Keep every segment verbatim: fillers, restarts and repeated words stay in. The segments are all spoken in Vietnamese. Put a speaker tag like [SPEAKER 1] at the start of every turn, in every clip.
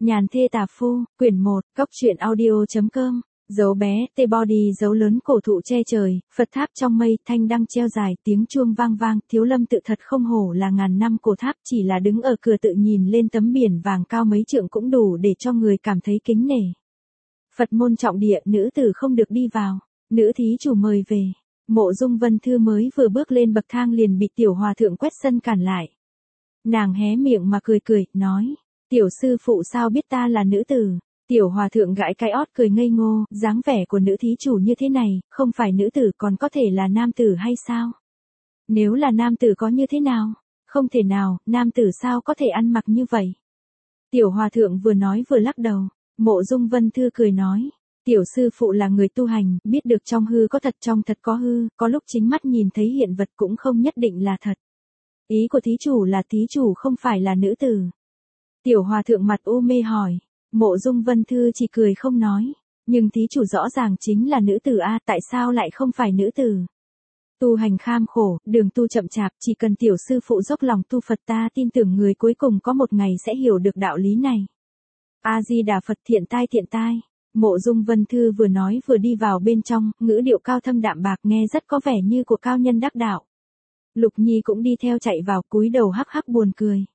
[SPEAKER 1] Nhàn thê tà phu, quyển một, cốc truyện audio.com, dấu bé, tê body dấu lớn cổ thụ che trời, Phật tháp trong mây, thanh đăng treo dài, tiếng chuông vang vang, Thiếu Lâm tự thật không hổ là ngàn năm cổ tháp, chỉ là đứng ở cửa tự nhìn lên tấm biển vàng cao mấy trượng cũng đủ để cho người cảm thấy kính nể. Phật môn trọng địa, nữ tử không được đi vào, nữ thí chủ mời về. Mộ Dung Vân Thư mới vừa bước lên bậc thang liền bị tiểu hòa thượng quét sân cản lại. Nàng hé miệng mà cười cười, nói, tiểu sư phụ sao biết ta là nữ tử? Tiểu hòa thượng gãi cái ót cười ngây ngô, dáng vẻ của nữ thí chủ như thế này, không phải nữ tử còn có thể là nam tử hay sao? Nếu là nam tử có như thế nào? Không thể nào, nam tử sao có thể ăn mặc như vậy? Tiểu hòa thượng vừa nói vừa lắc đầu, Mộ Dung Vân Thư cười nói, tiểu sư phụ là người tu hành, biết được trong hư có thật trong thật có hư, có lúc chính mắt nhìn thấy hiện vật cũng không nhất định là thật. Ý của thí chủ là thí chủ không phải là nữ tử. Tiểu hòa thượng mặt u mê hỏi, Mộ Dung Vân Thư chỉ cười không nói, nhưng thí chủ rõ ràng chính là nữ tử a, tại sao lại không phải nữ tử? Tu hành kham khổ, đường tu chậm chạp, chỉ cần tiểu sư phụ dốc lòng tu Phật ta tin tưởng người cuối cùng có một ngày sẽ hiểu được đạo lý này. A-di-đà Phật, thiện tai thiện tai. Mộ Dung Vân Thư vừa nói vừa đi vào bên trong, ngữ điệu cao thâm đạm bạc nghe rất có vẻ như của cao nhân đắc đạo. Lục Nhi cũng đi theo chạy vào, cúi đầu hắc hắc buồn cười.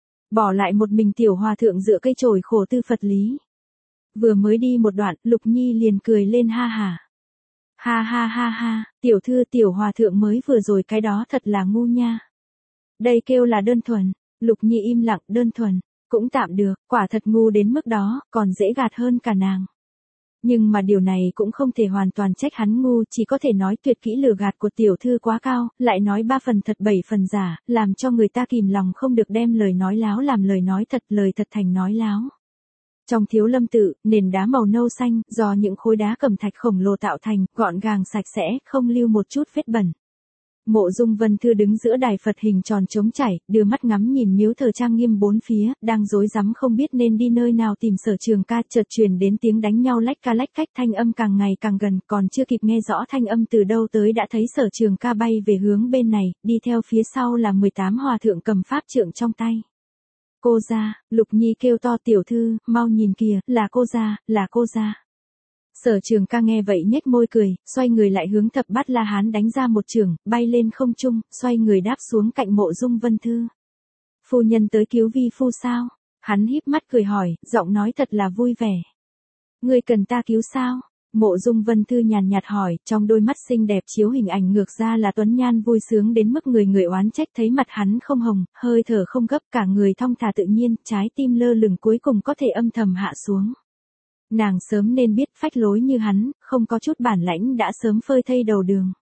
[SPEAKER 1] Bỏ lại một mình tiểu hòa thượng dựa cây chổi khổ tư Phật lý. Vừa mới đi một đoạn, Lục Nhi liền cười lên ha hả. Ha ha ha ha, tiểu thư tiểu hòa thượng mới vừa rồi cái đó thật là ngu nha. Đây kêu là đơn thuần. Lục Nhi im lặng, đơn thuần, cũng tạm được, quả thật ngu đến mức đó, còn dễ gạt hơn cả nàng. Nhưng mà điều này cũng không thể hoàn toàn trách hắn ngu, chỉ có thể nói tuyệt kỹ lừa gạt của tiểu thư quá cao, lại nói ba phần thật bảy phần giả, làm cho người ta kìm lòng không được đem lời nói láo làm lời nói thật, lời thật thành nói láo. Trong Thiếu Lâm tự, nền đá màu nâu xanh, do những khối đá cẩm thạch khổng lồ tạo thành, gọn gàng sạch sẽ, không lưu một chút vết bẩn. Mộ Dung Vân Thư đứng giữa đài Phật hình tròn trống chảy, đưa mắt ngắm nhìn miếu thờ trang nghiêm bốn phía, đang rối rắm không biết nên đi nơi nào tìm Sở Trường Ca, chợt truyền đến tiếng đánh nhau lách ca lách cách, thanh âm càng ngày càng gần, còn chưa kịp nghe rõ thanh âm từ đâu tới đã thấy Sở Trường Ca bay về hướng bên này, đi theo phía sau là mười tám hòa thượng cầm pháp trượng trong tay. Cô gia, Lục Nhi kêu to, tiểu thư, mau nhìn kìa, là cô gia, là cô gia. Sở Trường Ca nghe vậy nhếch môi cười, xoay người lại hướng Thập Bát La Hán đánh ra một chưởng, bay lên không trung, xoay người đáp xuống cạnh Mộ Dung Vân Thư. Phu nhân tới cứu vi phu sao? Hắn híp mắt cười hỏi, giọng nói thật là vui vẻ. Ngươi cần ta cứu sao? Mộ Dung Vân Thư nhàn nhạt hỏi, trong đôi mắt xinh đẹp chiếu hình ảnh ngược ra là tuấn nhan vui sướng đến mức người người oán trách, thấy mặt hắn không hồng, hơi thở không gấp, cả người thong thả tự nhiên, trái tim lơ lửng cuối cùng có thể âm thầm hạ xuống. Nàng sớm nên biết, phách lối như hắn, không có chút bản lãnh đã sớm phơi thây đầu đường.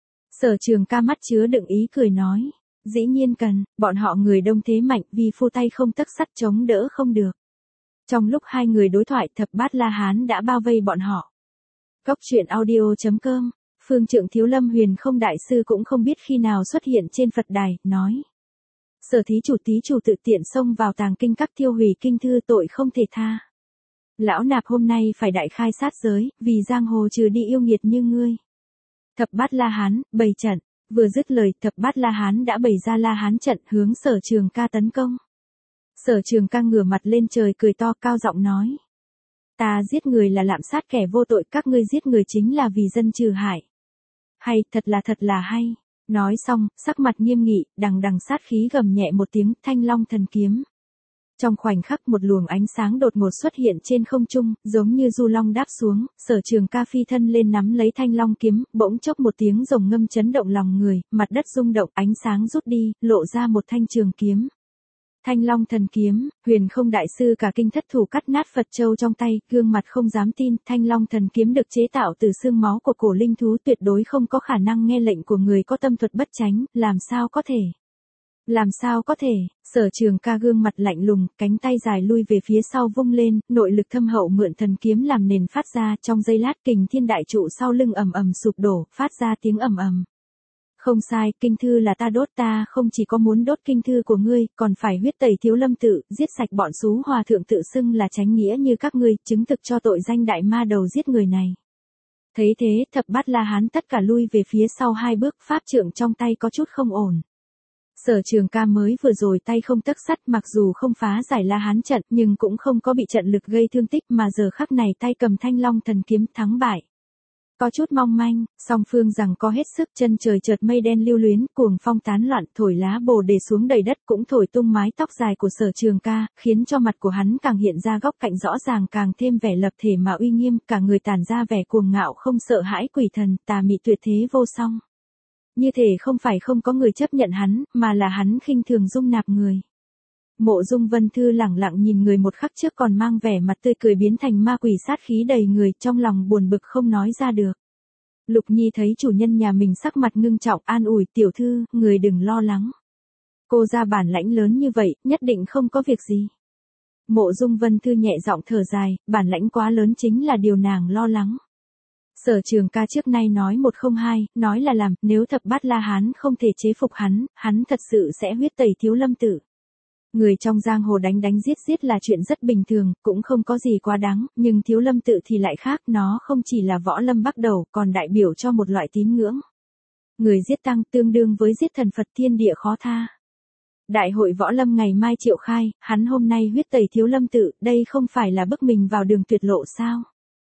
[SPEAKER 1] Sở Trường Ca mắt chứa đựng ý cười nói, dĩ nhiên cần, bọn họ người đông thế mạnh, vì phu tay không tấc sắt chống đỡ không được. Trong lúc hai người đối thoại, Thập Bát La Hán đã bao vây bọn họ. Cốc truyện audio.com, phương trượng Thiếu Lâm Huyền Không đại sư cũng không biết khi nào xuất hiện trên Phật đài, nói. Sở thí chủ thí chủ tự tiện xông vào tàng kinh các thiêu hủy kinh thư, tội không thể tha. Lão nạp hôm nay phải đại khai sát giới, vì giang hồ trừ đi yêu nghiệt như ngươi. Thập Bát La Hán, bày trận, vừa dứt lời, Thập Bát La Hán đã bày ra La Hán trận hướng Sở Trường Ca tấn công. Sở Trường Ca ngửa mặt lên trời cười to, cao giọng nói. Ta giết người là lạm sát kẻ vô tội, các ngươi giết người chính là vì dân trừ hại. Hay, thật là thật là hay. Nói xong, sắc mặt nghiêm nghị, đằng đằng sát khí gầm nhẹ một tiếng, Thanh Long thần kiếm. Trong khoảnh khắc một luồng ánh sáng đột ngột xuất hiện trên không trung, giống như du long đáp xuống, Sở Trường Ca phi thân lên nắm lấy Thanh Long kiếm, bỗng chốc một tiếng rồng ngâm chấn động lòng người, mặt đất rung động, ánh sáng rút đi, lộ ra một thanh trường kiếm. Thanh Long thần kiếm, Huyền Không đại sư cả kinh thất thủ cắt nát Phật châu trong tay, gương mặt không dám tin, Thanh Long thần kiếm được chế tạo từ xương máu của cổ linh thú, tuyệt đối không có khả năng nghe lệnh của người có tâm thuật bất chánh, làm sao có thể? Làm sao có thể? Sở Trường Ca gương mặt lạnh lùng, cánh tay dài lui về phía sau vung lên, nội lực thâm hậu mượn thần kiếm làm nền phát ra, trong giây lát kình thiên đại trụ sau lưng ầm ầm sụp đổ, phát ra tiếng ầm ầm. Không sai, kinh thư là ta đốt, ta không chỉ có muốn đốt kinh thư của ngươi, còn phải huyết tẩy Thiếu Lâm tự, giết sạch bọn xú hòa thượng tự xưng là chánh nghĩa như các ngươi, chứng thực cho tội danh đại ma đầu giết người này. Thấy thế, Thập Bát La Hán tất cả lui về phía sau hai bước, pháp trượng trong tay có chút không ổn. Sở Trường Ca mới vừa rồi tay không tấc sắt, mặc dù không phá giải La Hán trận nhưng cũng không có bị trận lực gây thương tích, mà giờ khắc này tay cầm Thanh Long thần kiếm thắng bại. Có chút mong manh, song phương rằng có hết sức, chân trời chợt mây đen lưu luyến, cuồng phong tán loạn, thổi lá bồ đề xuống đầy đất, cũng thổi tung mái tóc dài của Sở Trường Ca, khiến cho mặt của hắn càng hiện ra góc cạnh rõ ràng, càng thêm vẻ lập thể mà uy nghiêm, cả người tản ra vẻ cuồng ngạo không sợ hãi quỷ thần, tà mị tuyệt thế vô song. Như thể không phải không có người chấp nhận hắn, mà là hắn khinh thường dung nạp người. Mộ Dung Vân Thư lẳng lặng nhìn người một khắc trước còn mang vẻ mặt tươi cười biến thành ma quỷ sát khí đầy người, trong lòng buồn bực không nói ra được. Lục Nhi thấy chủ nhân nhà mình sắc mặt ngưng trọng, an ủi, tiểu thư, người đừng lo lắng. Cô ra bản lãnh lớn như vậy, nhất định không có việc gì. Mộ Dung Vân Thư nhẹ giọng thở dài, bản lãnh quá lớn chính là điều nàng lo lắng. Sở Trường Ca trước nay nói một không hai, nói là làm, nếu thập bát La Hán không thể chế phục hắn, hắn thật sự sẽ huyết tẩy Thiếu Lâm Tự. Người trong giang hồ đánh đánh giết giết là chuyện rất bình thường, cũng không có gì quá đáng, nhưng Thiếu Lâm Tự thì lại khác, nó không chỉ là võ lâm bắt đầu, còn đại biểu cho một loại tín ngưỡng. Người giết tăng tương đương với giết thần Phật, thiên địa khó tha. Đại hội võ lâm ngày mai triệu khai, hắn hôm nay huyết tẩy Thiếu Lâm Tự, đây không phải là bước mình vào đường tuyệt lộ sao?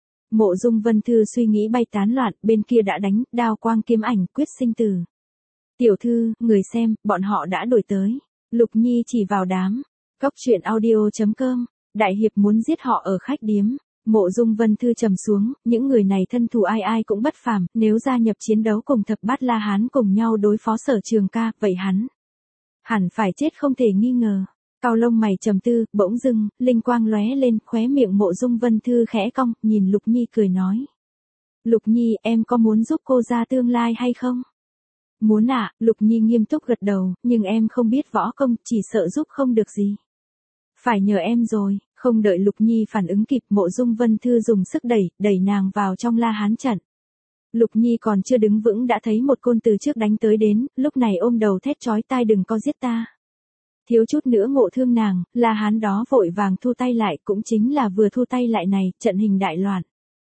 [SPEAKER 1] Mộ Dung Vân Thư suy nghĩ bay tán loạn, bên kia đã đánh, đao quang kiếm ảnh, quyết sinh tử. Tiểu thư, người xem, bọn họ đã đuổi tới. Lục Nhi chỉ vào đám. Cốc truyện audio chấm com. Đại hiệp muốn giết họ ở khách điếm. Mộ Dung Vân Thư trầm xuống, những người này thân thủ ai ai cũng bất phàm, nếu gia nhập chiến đấu cùng thập bát La Hán cùng nhau đối phó Sở Trường Ca, vậy hắn hẳn phải chết không thể nghi ngờ. Cao lông mày trầm tư, bỗng dưng, linh quang lóe lên, khóe miệng Mộ Dung Vân Thư khẽ cong, nhìn Lục Nhi cười nói. Lục Nhi, em có muốn giúp cô ra tương lai hay không? Muốn ạ, à, Lục Nhi nghiêm túc gật đầu, nhưng em không biết võ công, chỉ sợ giúp không được gì. Phải nhờ em rồi, không đợi Lục Nhi phản ứng kịp, Mộ Dung Vân Thư dùng sức đẩy, đẩy nàng vào trong La Hán trận. Lục Nhi còn chưa đứng vững đã thấy một côn từ trước đánh tới đến, lúc này ôm đầu thét chói tai, đừng có giết ta. Thiếu chút nữa ngộ thương nàng, La Hán đó vội vàng thu tay lại, cũng chính là vừa thu tay lại này, trận hình đại loạn.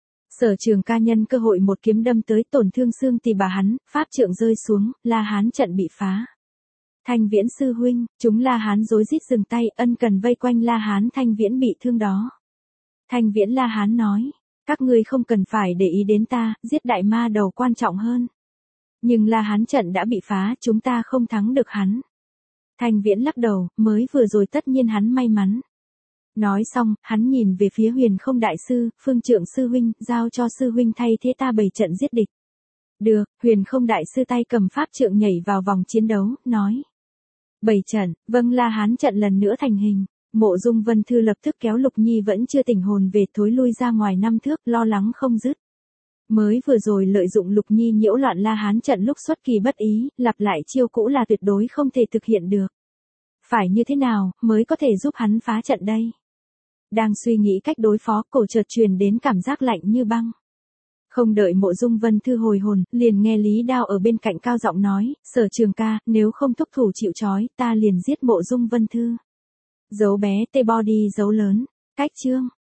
[SPEAKER 1] Sở Trường Ca nhân cơ hội một kiếm đâm tới, tổn thương xương tỳ bà hắn, pháp trượng rơi xuống, La Hán trận bị phá. Thanh Viễn sư huynh, chúng La Hán rối rít dừng tay, ân cần vây quanh La Hán. Thanh Viễn bị thương đó. Thanh Viễn La Hán nói, các ngươi không cần phải để ý đến ta, giết đại ma đầu quan trọng hơn. Nhưng La Hán trận đã bị phá, chúng ta không thắng được hắn. Thanh Viễn lắc đầu, mới vừa rồi tất nhiên hắn may mắn. Nói xong, hắn nhìn về phía Huyền Không đại sư, Phương Trượng sư huynh, giao cho sư huynh thay thế ta bày trận giết địch. Được, Huyền Không đại sư tay cầm pháp trượng nhảy vào vòng chiến đấu, nói. Bày trận, vâng. La Hán trận lần nữa thành hình. Mộ Dung Vân Thư lập tức kéo Lục Nhi vẫn chưa tỉnh hồn về, thối lui ra ngoài năm thước, lo lắng không dứt. Mới vừa rồi lợi dụng Lục Nhi nhiễu loạn La Hán trận lúc xuất kỳ bất ý, lặp lại chiêu cũ là tuyệt đối không thể thực hiện được. Phải như thế nào, mới có thể giúp hắn phá trận đây? Đang suy nghĩ cách đối phó, cổ chợt truyền đến cảm giác lạnh như băng. Không đợi Mộ Dung Vân Thư hồi hồn, liền nghe Lý Đao ở bên cạnh cao giọng nói, Sở Trường Ca, nếu không thúc thủ chịu trói, ta liền giết Mộ Dung Vân Thư. Dấu bé, tê body dấu lớn. Cách chương.